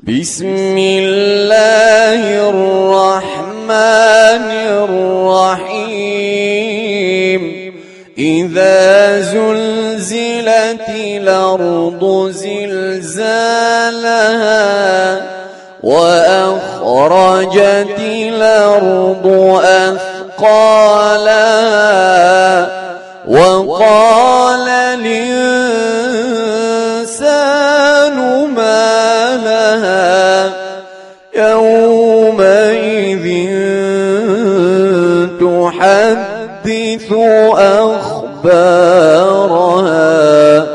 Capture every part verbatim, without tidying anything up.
بسم الله الرحمن الرحيم إذا زلزلت الأرض زلزالها وأخرجت الأرض أثقالها وقال الإنسان ما لها يومئذ تحدث أخبارها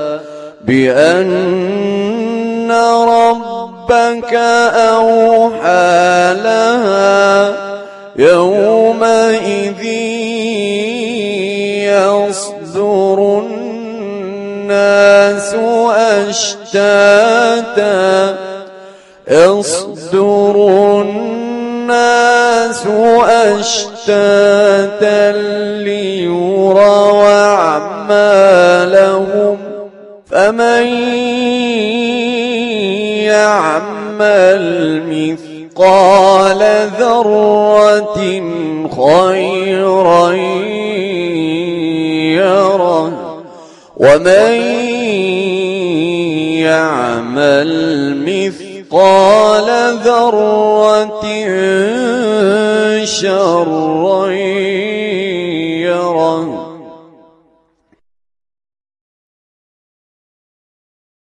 بأن ربك أوحى لها يومئذ يصدر الناس أشتاتا يصدر الناس أشتاتا ليروا أعمالهم فمن يعمل مثقال ذرة خيرا يره ومن يعمل مثقال ذرة شرا